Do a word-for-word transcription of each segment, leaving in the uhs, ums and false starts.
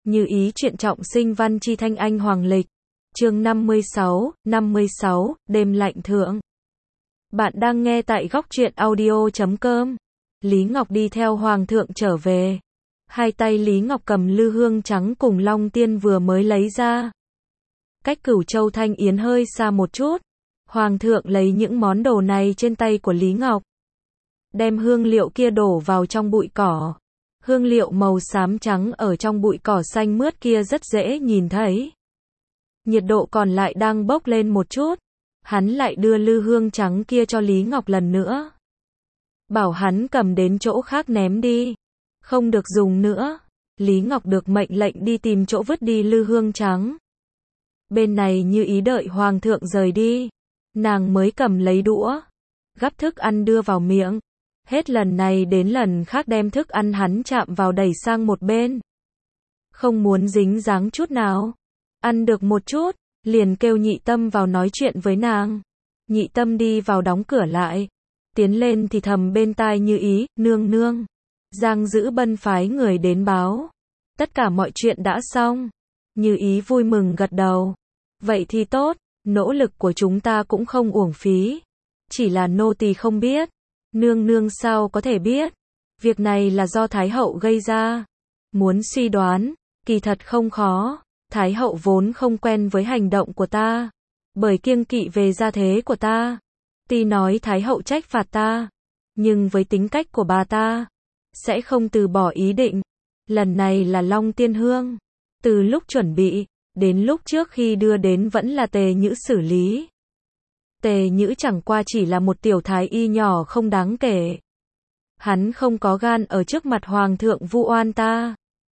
Như ý truyện trọng sinh văn chi thanh anh hoàng lịch. Chương năm mươi sáu, năm mươi sáu, đêm lạnh thượng. Bạn đang nghe tại góc truyện audio chấm com. Lý Ngọc đi theo hoàng thượng trở về. Hai tay Lý Ngọc cầm lư hương trắng cùng Long Tiên vừa mới lấy ra. Cách Cửu Châu Thanh Yến hơi xa một chút. Hoàng thượng lấy những món đồ này trên tay của Lý Ngọc. Đem hương liệu kia đổ vào trong bụi cỏ. Hương liệu màu xám trắng ở trong bụi cỏ xanh mướt kia rất dễ nhìn thấy. Nhiệt độ còn lại đang bốc lên một chút. Hắn lại đưa lư hương trắng kia cho Lý Ngọc lần nữa. Bảo hắn cầm đến chỗ khác ném đi. Không được dùng nữa. Lý Ngọc được mệnh lệnh đi tìm chỗ vứt đi lư hương trắng. Bên này Như Ý đợi hoàng thượng rời đi. Nàng mới cầm lấy đũa. Gắp thức ăn đưa vào miệng. Hết lần này đến lần khác đem thức ăn hắn chạm vào đẩy sang một bên. Không muốn dính dáng chút nào. Ăn được một chút, liền kêu Nhị Tâm vào nói chuyện với nàng. Nhị Tâm đi vào đóng cửa lại. Tiến lên thì thầm bên tai Như Ý, nương nương. Giang Dữ Bân phái người đến báo. Tất cả mọi chuyện đã xong. Như Ý vui mừng gật đầu. Vậy thì tốt, nỗ lực của chúng ta cũng không uổng phí. Chỉ là nô tỳ không biết. Nương nương sao có thể biết? Việc này là do Thái hậu gây ra. Muốn suy đoán, kỳ thật không khó. Thái hậu vốn không quen với hành động của ta. Bởi kiêng kỵ về gia thế của ta. Tuy nói Thái hậu trách phạt ta. Nhưng với tính cách của bà ta, sẽ không từ bỏ ý định. Lần này là Long Tiên Hương. Từ lúc chuẩn bị, đến lúc trước khi đưa đến vẫn là Tề Nhữ xử lý. Tề Nhữ chẳng qua chỉ là một tiểu thái y nhỏ không đáng kể. Hắn không có gan ở trước mặt hoàng thượng vu oan ta.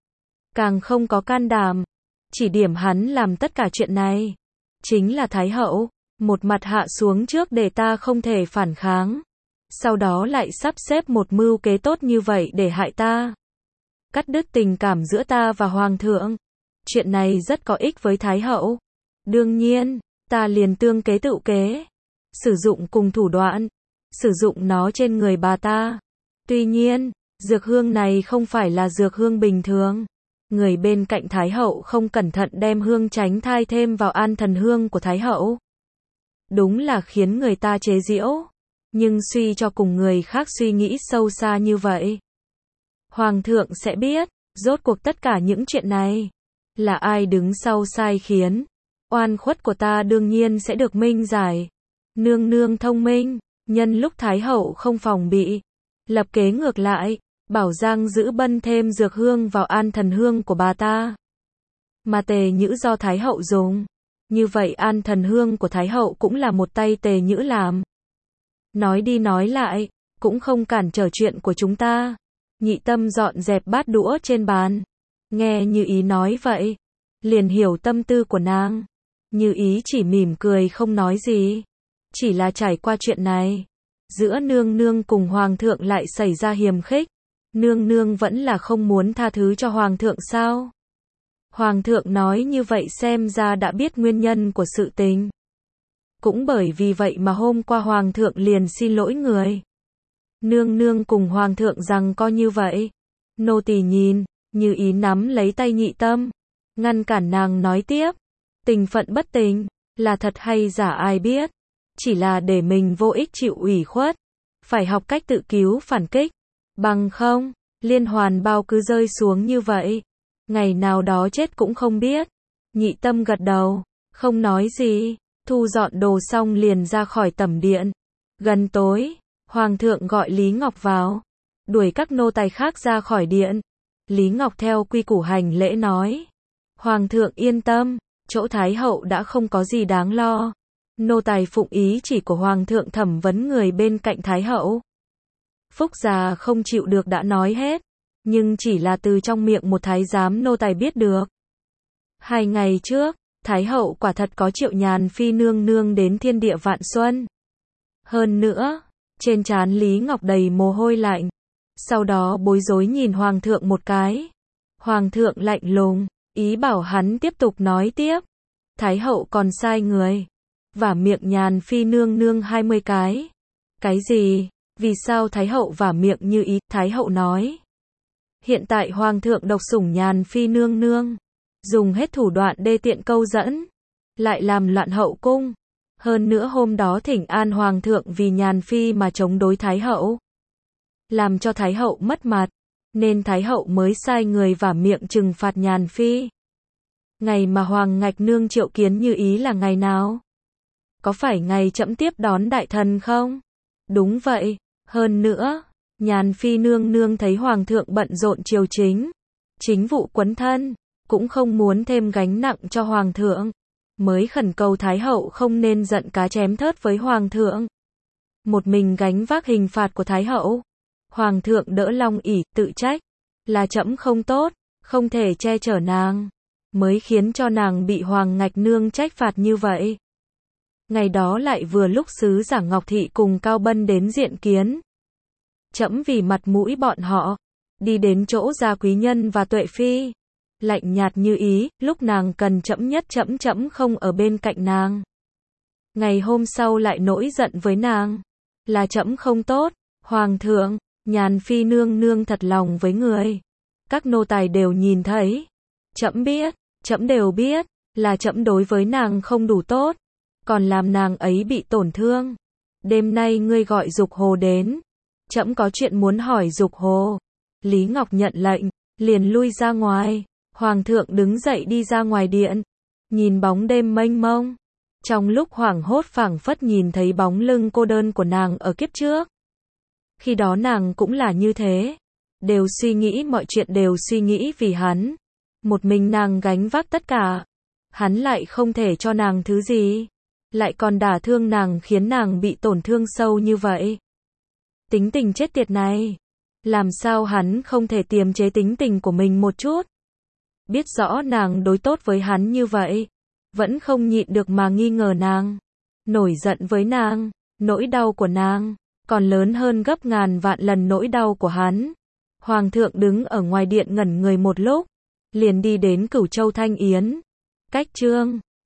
Càng không có can đảm. Chỉ điểm hắn làm tất cả chuyện này. Chính là Thái hậu. Một mặt hạ xuống trước để ta không thể phản kháng. Sau đó lại sắp xếp một mưu kế tốt như vậy để hại ta. Cắt đứt tình cảm giữa ta và hoàng thượng. Chuyện này rất có ích với Thái hậu. Đương nhiên, ta liền tương kế tự kế. Sử dụng cùng thủ đoạn. Sử dụng nó trên người bà ta. Tuy nhiên, dược hương này không phải là dược hương bình thường. Người bên cạnh Thái hậu không cẩn thận đem hương tránh thai thêm vào an thần hương của Thái hậu. Đúng là khiến người ta chế giễu. Nhưng suy cho cùng người khác suy nghĩ sâu xa như vậy. Hoàng thượng sẽ biết, rốt cuộc tất cả những chuyện này. Là ai đứng sau sai khiến. Oan khuất của ta đương nhiên sẽ được minh giải. Nương nương thông minh, nhân lúc Thái hậu không phòng bị. Lập kế ngược lại, bảo Giang Dữ Bân thêm dược hương vào an thần hương của bà ta. Mà Tề Nhữ do Thái hậu dùng. Như vậy an thần hương của Thái hậu cũng là một tay Tề Nhữ làm. Nói đi nói lại, cũng không cản trở chuyện của chúng ta. Nhị Tâm dọn dẹp bát đũa trên bàn. Nghe Như Ý nói vậy, liền hiểu tâm tư của nàng. Như Ý chỉ mỉm cười không nói gì. Chỉ là trải qua chuyện này, giữa nương nương cùng hoàng thượng lại xảy ra hiềm khích. Nương nương vẫn là không muốn tha thứ cho hoàng thượng sao? Hoàng thượng nói như vậy xem ra đã biết nguyên nhân của sự tình. Cũng bởi vì vậy mà hôm qua hoàng thượng liền xin lỗi người. Nương nương cùng hoàng thượng rằng coi như vậy. Nô tỳ nhìn, Như Ý nắm lấy tay Nhị Tâm, ngăn cản nàng nói tiếp. Tình phận bất tình, là thật hay giả ai biết. Chỉ là để mình vô ích chịu ủy khuất. Phải học cách tự cứu phản kích. Bằng không, liên hoàn bao cứ rơi xuống như vậy. Ngày nào đó chết cũng không biết. Nhị Tâm gật đầu, không nói gì. Thu dọn đồ xong liền ra khỏi tẩm điện. Gần tối, hoàng thượng gọi Lý Ngọc vào. Đuổi các nô tài khác ra khỏi điện. Lý Ngọc theo quy củ hành lễ nói. Hoàng thượng yên tâm, chỗ Thái hậu đã không có gì đáng lo. Nô tài phụng ý chỉ của hoàng thượng thẩm vấn người bên cạnh Thái hậu. Phúc già không chịu được đã nói hết. Nhưng chỉ là từ trong miệng một thái giám nô tài biết được. Hai ngày trước, Thái hậu quả thật có triệu nhàn phi nương nương đến thiên địa vạn xuân. Hơn nữa, trên trán Lý Ngọc đầy mồ hôi lạnh. Sau đó bối rối nhìn hoàng thượng một cái. Hoàng thượng lạnh lùng, ý bảo hắn tiếp tục nói tiếp. Thái hậu còn sai người. Vả miệng nhàn phi nương nương hai mươi cái. Cái gì? Vì sao Thái hậu vả miệng Như Ý? Thái hậu nói. Hiện tại hoàng thượng độc sủng nhàn phi nương nương. dùng hết thủ đoạn đê tiện câu dẫn, lại làm loạn hậu cung. Hơn nữa hôm đó thỉnh an hoàng thượng vì Nhàn Phi mà chống đối Thái hậu, làm cho Thái hậu mất mặt, nên Thái hậu mới sai người vả miệng trừng phạt Nhàn Phi. Ngày mà Hoàng Ngạch Nương triệu kiến Như Ý là ngày nào? Có phải ngày trẫm tiếp đón đại thần không? Đúng vậy, hơn nữa, Nhàn Phi nương nương thấy Hoàng thượng bận rộn triều chính, chính vụ quấn thân, cũng không muốn thêm gánh nặng cho Hoàng thượng, mới khẩn cầu Thái hậu không nên giận cá chém thớt với Hoàng thượng. Một mình gánh vác hình phạt của Thái hậu. Hoàng thượng đỡ long ỷ, tự trách, là trẫm không tốt, không thể che chở nàng, mới khiến cho nàng bị Hoàng Ngạch Nương trách phạt như vậy. Ngày đó lại vừa lúc sứ giả Ngọc Thị cùng Cao Bân đến diện kiến. Trẫm vì mặt mũi bọn họ, đi đến chỗ Gia Quý Nhân và Tuệ Phi, lạnh nhạt Như Ý, lúc nàng cần trẫm nhất trẫm trẫm không ở bên cạnh nàng. Ngày hôm sau lại nổi giận với nàng, là trẫm không tốt, Hoàng thượng, Nhàn Phi nương nương thật lòng với người. Các nô tài đều nhìn thấy. Trẫm biết, trẫm đều biết, là trẫm đối với nàng không đủ tốt, còn làm nàng ấy bị tổn thương. Đêm nay ngươi gọi Dục Hồ đến, trẫm có chuyện muốn hỏi Dục Hồ. Lý Ngọc nhận lệnh, liền lui ra ngoài. Hoàng thượng đứng dậy đi ra ngoài điện, nhìn bóng đêm mênh mông. Trong lúc hoảng hốt phảng phất nhìn thấy bóng lưng cô đơn của nàng ở kiếp trước. Khi đó nàng cũng là như thế, đều suy nghĩ mọi chuyện đều suy nghĩ vì hắn. Một mình nàng gánh vác tất cả, hắn lại không thể cho nàng thứ gì, lại còn đả thương nàng khiến nàng bị tổn thương sâu như vậy. Tính tình chết tiệt này, làm sao hắn không thể kiềm chế tính tình của mình một chút? Biết rõ nàng đối tốt với hắn như vậy, vẫn không nhịn được mà nghi ngờ nàng, nổi giận với nàng, nỗi đau của nàng còn lớn hơn gấp ngàn vạn lần nỗi đau của hắn. Hoàng thượng đứng ở ngoài điện ngẩn người một lúc, liền đi đến Cửu Châu Thanh Yến. Cách chương